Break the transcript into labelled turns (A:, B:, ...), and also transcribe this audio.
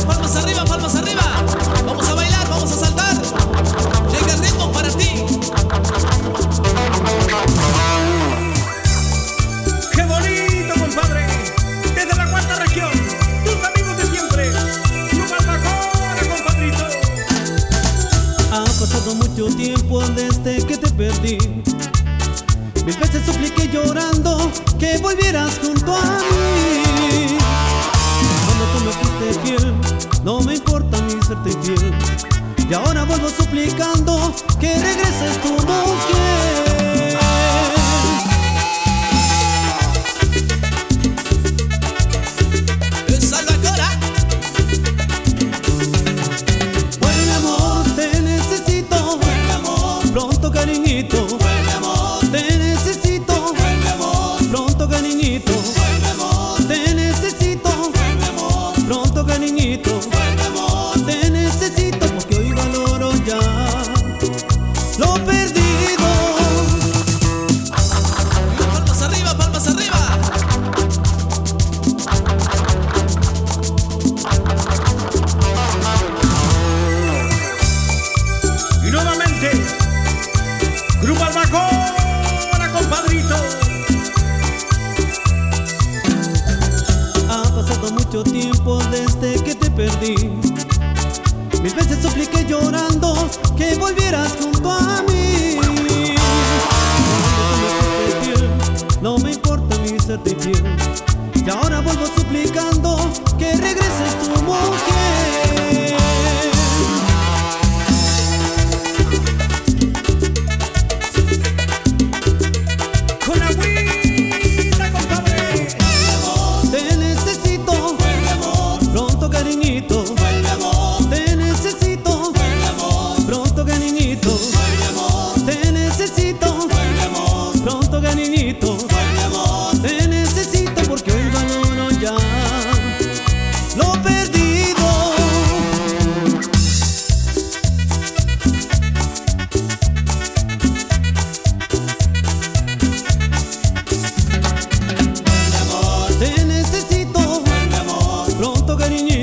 A: palmas arriba, palmas arriba. Vamos a bailar, vamos a saltar. Llega el ritmo para ti.
B: ¡Qué bonito, compadre! Desde la cuarta región, tus amigos de siempre. Club Albacora, compadrito.
C: Ha pasado mucho tiempo desde que te perdí. Mil veces supliqué llorando que volvieras junto a mí. Cuando tú me fuiste fiel, no me importa ni serte infiel. Y ahora vuelvo suplicando que regreses tu mujer.
A: Cruz Albacora.
C: Vuelve amor, te necesito.
A: Vuelve amor,
C: Pronto cariñito.
A: vuelve amor,
C: Te necesito.
A: vuelve amor,
C: Pronto cariñito.
A: vuelve amor,
C: Te necesito.
A: vuelve amor,
C: Pronto cariñito.
A: vuelve amor.
C: Te necesito porque hoy valoro ya lo perdido.
A: Palmas arriba, palmas arriba.
B: Y nuevamente, Club Albacora, compadrito.
C: Ha pasado mucho tiempo desde que te perdí. Mil veces supliqué llorando que volvieras junto a mí. Cuando tú me fuiste fiel, no me importa ni serte infiel. Y ahora vuelvo suplicando que regreses tu mujer.
B: Con agüita, compadre.
C: Te necesito,
A: Vuelve amor,
C: pronto cariñito.
A: vuelve amor,
C: Te necesito,
A: vuelve amor,
C: pronto cariñito.
A: vuelve amor,
C: Te necesito,
A: vuelve amor,
C: pronto cariñito.
A: vuelve amor.
C: Te necesito porque hoy valoro ya lo perdido. Te necesito,
A: Vuelve amor,
C: pronto cariñito.